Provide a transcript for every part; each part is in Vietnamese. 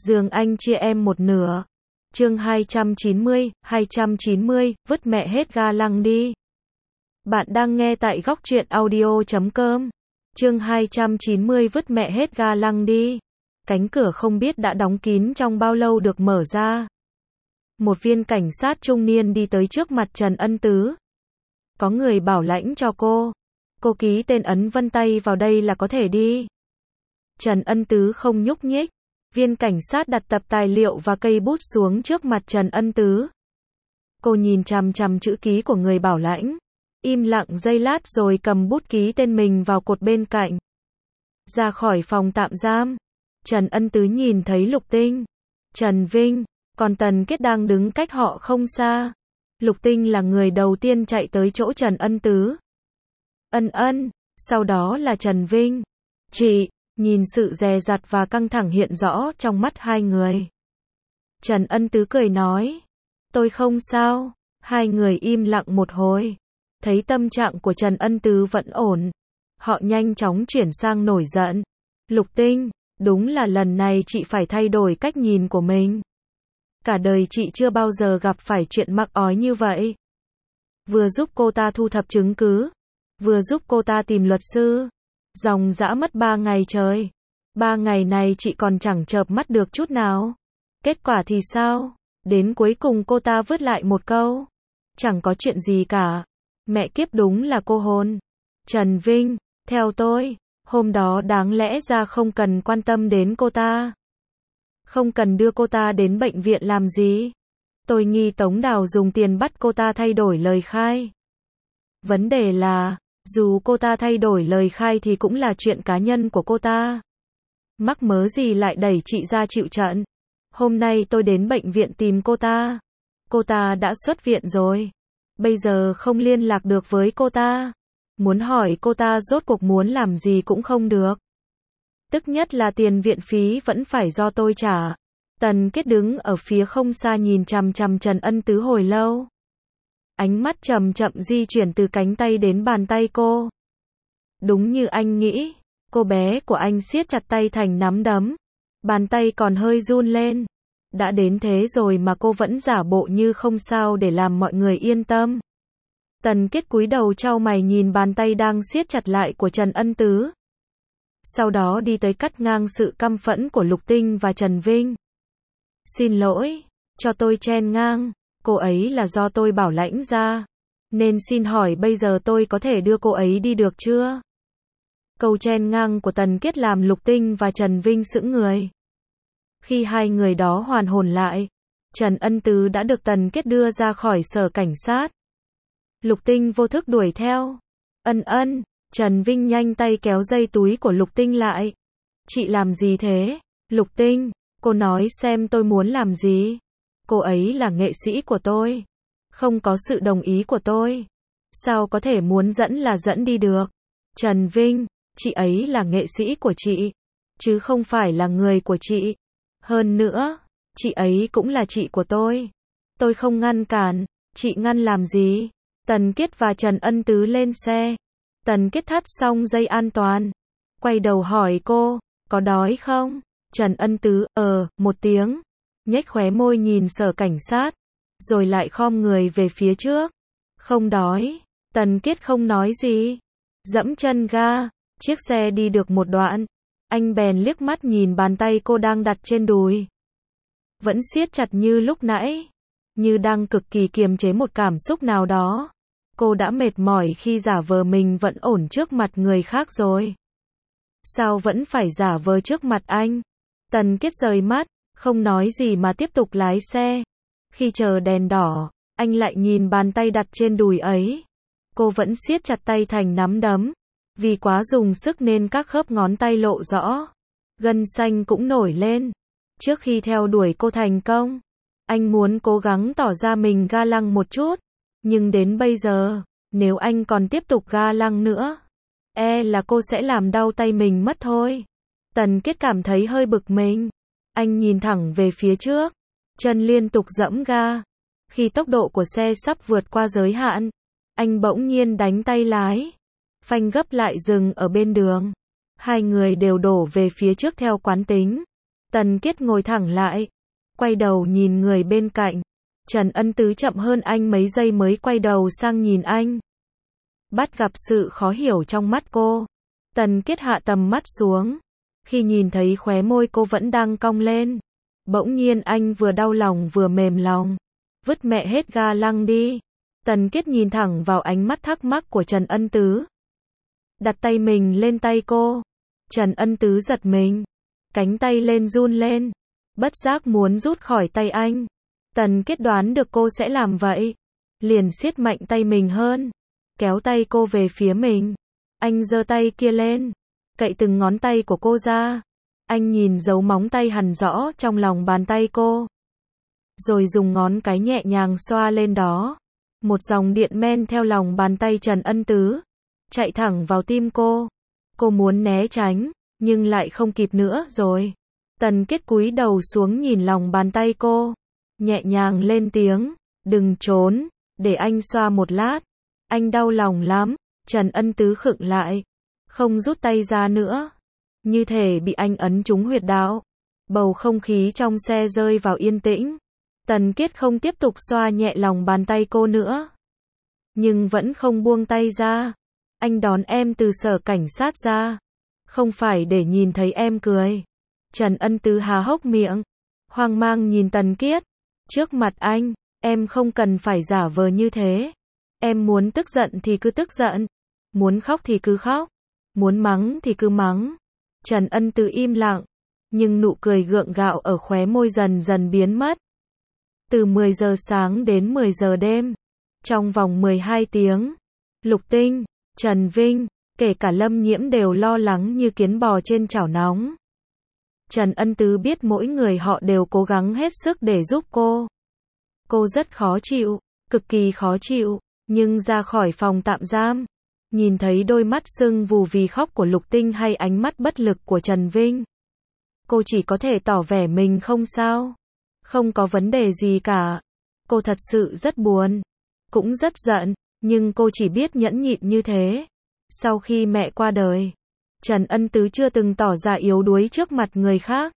giường anh chia em một nửa. Chương 290, vứt mẹ hết ga lăng đi. Bạn đang nghe tại góc truyện audio.com. Chương 290, vứt mẹ hết ga lăng đi. Cánh cửa không biết đã đóng kín trong bao lâu được mở ra. Một viên cảnh sát trung niên đi tới trước mặt Trần Ân Tứ. Có người bảo lãnh cho cô. Cô ký tên ấn vân tay vào đây là có thể đi. Trần Ân Tứ không nhúc nhích. Viên cảnh sát đặt tập tài liệu và cây bút xuống trước mặt Trần Ân Tứ. Cô nhìn chằm chằm chữ ký của người bảo lãnh. Im lặng giây lát rồi cầm bút ký tên mình vào cột bên cạnh. Ra khỏi phòng tạm giam. Trần Ân Tứ nhìn thấy Lục Tinh, Trần Vinh, còn Tần Kết đang đứng cách họ không xa. Lục Tinh là người đầu tiên chạy tới chỗ Trần Ân Tứ. Ân, sau đó là Trần Vinh. Chị, nhìn sự dè dặt và căng thẳng hiện rõ trong mắt hai người. Trần Ân Tứ cười nói, tôi không sao. Hai người im lặng một hồi. Thấy tâm trạng của Trần Ân Tứ vẫn ổn. Họ nhanh chóng chuyển sang nổi giận. Lục Tinh, đúng là lần này chị phải thay đổi cách nhìn của mình. Cả đời chị chưa bao giờ gặp phải chuyện mắc ói như vậy. Vừa giúp cô ta thu thập chứng cứ, vừa giúp cô ta tìm luật sư. Dòng dã mất 3 ngày trời. 3 ngày này chị còn chẳng chợp mắt được chút nào. Kết quả thì sao? Đến cuối cùng cô ta vứt lại một câu. Chẳng có chuyện gì cả. Mẹ kiếp, đúng là cô hồn. Trần Vinh, theo tôi, hôm đó đáng lẽ ra không cần quan tâm đến cô ta. Không cần đưa cô ta đến bệnh viện làm gì. Tôi nghi Tống Đào dùng tiền bắt cô ta thay đổi lời khai. Vấn đề là, dù cô ta thay đổi lời khai thì cũng là chuyện cá nhân của cô ta. Mắc mớ gì lại đẩy chị ra chịu trận. Hôm nay tôi đến bệnh viện tìm cô ta. Cô ta đã xuất viện rồi. Bây giờ không liên lạc được với cô ta. Muốn hỏi cô ta rốt cuộc muốn làm gì cũng không được. Tức nhất là tiền viện phí vẫn phải do tôi trả. Tần Kết đứng ở phía không xa nhìn chằm chằm Trần Ân Tứ hồi lâu. Ánh mắt chậm chậm di chuyển từ cánh tay đến bàn tay cô. Đúng như anh nghĩ, cô bé của anh siết chặt tay thành nắm đấm. Bàn tay còn hơi run lên. Đã đến thế rồi mà cô vẫn giả bộ như không sao để làm mọi người yên tâm. Tần Kết cúi đầu chau mày nhìn bàn tay đang siết chặt lại của Trần Ân Tứ. Sau đó đi tới cắt ngang sự căm phẫn của Lục Tinh và Trần Vinh. Xin lỗi, cho tôi chen ngang. Cô ấy là do tôi bảo lãnh ra. Nên xin hỏi bây giờ tôi có thể đưa cô ấy đi được chưa? Câu chen ngang của Tần Kết làm Lục Tinh và Trần Vinh sững người. Khi hai người đó hoàn hồn lại, Trần Ân Tứ đã được Tần Kết đưa ra khỏi sở cảnh sát. Lục Tinh vô thức đuổi theo. Ân, Trần Vinh nhanh tay kéo dây túi của Lục Tinh lại. Chị làm gì thế? Lục Tinh, cô nói xem tôi muốn làm gì? Cô ấy là nghệ sĩ của tôi. Không có sự đồng ý của tôi. Sao có thể muốn dẫn là dẫn đi được? Trần Vinh, chị ấy là nghệ sĩ của chị, chứ không phải là người của chị. Hơn nữa, chị ấy cũng là chị của tôi. Tôi không ngăn cản, chị ngăn làm gì? Tần Kết và Trần Ân Tứ lên xe. Tần Kết thắt xong dây an toàn. Quay đầu hỏi cô, có đói không? Trần Ân Tứ, một tiếng. Nhếch khóe môi nhìn sở cảnh sát. Rồi lại khom người về phía trước. Không đói. Tần Kết không nói gì. Dẫm chân ga. Chiếc xe đi được một đoạn. Anh bèn liếc mắt nhìn bàn tay cô đang đặt trên đùi. Vẫn siết chặt như lúc nãy. Như đang cực kỳ kiềm chế một cảm xúc nào đó. Cô đã mệt mỏi khi giả vờ mình vẫn ổn trước mặt người khác rồi. Sao vẫn phải giả vờ trước mặt anh? Tần Kết rời mắt, không nói gì mà tiếp tục lái xe. Khi chờ đèn đỏ, anh lại nhìn bàn tay đặt trên đùi ấy. Cô vẫn siết chặt tay thành nắm đấm. Vì quá dùng sức nên các khớp ngón tay lộ rõ. Gân xanh cũng nổi lên. Trước khi theo đuổi cô thành công, anh muốn cố gắng tỏ ra mình ga lăng một chút. Nhưng đến bây giờ, nếu anh còn tiếp tục ga lăng nữa, là cô sẽ làm đau tay mình mất thôi. Tần Kết cảm thấy hơi bực mình. Anh nhìn thẳng về phía trước, chân liên tục giẫm ga. Khi tốc độ của xe sắp vượt qua giới hạn, anh bỗng nhiên đánh tay lái. Phanh gấp lại dừng ở bên đường. Hai người đều đổ về phía trước theo quán tính. Tần Kiết ngồi thẳng lại, quay đầu nhìn người bên cạnh. Trần Ân Tứ chậm hơn anh mấy giây mới quay đầu sang nhìn anh. Bắt gặp sự khó hiểu trong mắt cô. Tần Kiết hạ tầm mắt xuống. Khi nhìn thấy khóe môi cô vẫn đang cong lên, bỗng nhiên anh vừa đau lòng vừa mềm lòng. Vứt mẹ hết ga lăng đi. Tần Kiết nhìn thẳng vào ánh mắt thắc mắc của Trần Ân Tứ. Đặt tay mình lên tay cô. Trần Ân Tứ giật mình. Cánh tay lên run lên. Bất giác muốn rút khỏi tay anh. Tần Kiết đoán được cô sẽ làm vậy. Liền siết mạnh tay mình hơn. Kéo tay cô về phía mình. Anh giơ tay kia lên. Cậy từng ngón tay của cô ra. Anh nhìn dấu móng tay hằn rõ trong lòng bàn tay cô. Rồi dùng ngón cái nhẹ nhàng xoa lên đó. Một dòng điện men theo lòng bàn tay Trần Ân Tứ. Chạy thẳng vào tim cô. Cô muốn né tránh, nhưng lại không kịp nữa rồi. Tần Kiết cúi đầu xuống nhìn lòng bàn tay cô. Nhẹ nhàng lên tiếng. Đừng trốn, để anh xoa một lát. Anh đau lòng lắm. Trần Ân Tứ khựng lại. Không rút tay ra nữa. Như thể bị anh ấn trúng huyệt đạo. Bầu không khí trong xe rơi vào yên tĩnh. Tần Kiết không tiếp tục xoa nhẹ lòng bàn tay cô nữa. Nhưng vẫn không buông tay ra. Anh đón em từ sở cảnh sát ra. Không phải để nhìn thấy em cười. Trần Ân Tứ há hốc miệng. Hoang mang nhìn Tần Kiết. Trước mặt anh, em không cần phải giả vờ như thế. Em muốn tức giận thì cứ tức giận. Muốn khóc thì cứ khóc. Muốn mắng thì cứ mắng. Trần Ân Tứ im lặng. Nhưng nụ cười gượng gạo ở khóe môi dần dần biến mất. Từ 10 giờ sáng đến 10 giờ đêm. Trong vòng 12 tiếng. Lục Tinh, Trần Vinh, kể cả Lâm Nhiễm đều lo lắng như kiến bò trên chảo nóng. Trần Ân Tứ biết mỗi người họ đều cố gắng hết sức để giúp cô. Cô rất khó chịu, cực kỳ khó chịu, nhưng ra khỏi phòng tạm giam, nhìn thấy đôi mắt sưng vù vì khóc của Lục Tinh hay ánh mắt bất lực của Trần Vinh. Cô chỉ có thể tỏ vẻ mình không sao. Không có vấn đề gì cả. Cô thật sự rất buồn. Cũng rất giận. Nhưng cô chỉ biết nhẫn nhịn như thế. Sau khi mẹ qua đời, Trần Ân Tứ chưa từng tỏ ra yếu đuối trước mặt người khác.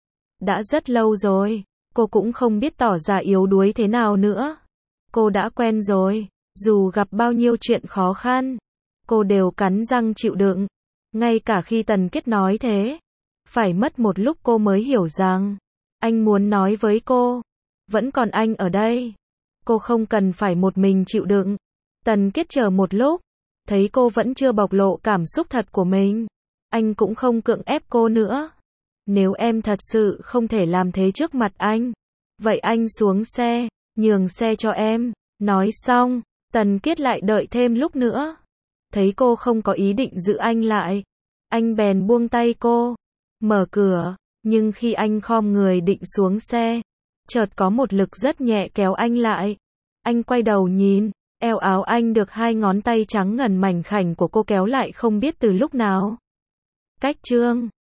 Đã rất lâu rồi. Cô cũng không biết tỏ ra yếu đuối thế nào nữa. Cô đã quen rồi. Dù gặp bao nhiêu chuyện khó khăn, cô đều cắn răng chịu đựng. Ngay cả khi Tần Kiết nói thế. Phải mất một lúc cô mới hiểu rằng anh muốn nói với cô, vẫn còn anh ở đây. Cô không cần phải một mình chịu đựng. Tần Kiết chờ một lúc, thấy cô vẫn chưa bộc lộ cảm xúc thật của mình. Anh cũng không cưỡng ép cô nữa. Nếu em thật sự không thể làm thế trước mặt anh, vậy anh xuống xe, nhường xe cho em. Nói xong, Tần Kiết lại đợi thêm lúc nữa. Thấy cô không có ý định giữ anh lại, anh bèn buông tay cô, mở cửa. Nhưng khi anh khom người định xuống xe, chợt có một lực rất nhẹ kéo anh lại. Anh quay đầu nhìn, eo áo anh được hai ngón tay trắng ngần mảnh khảnh của cô kéo lại không biết từ lúc nào. Cách chương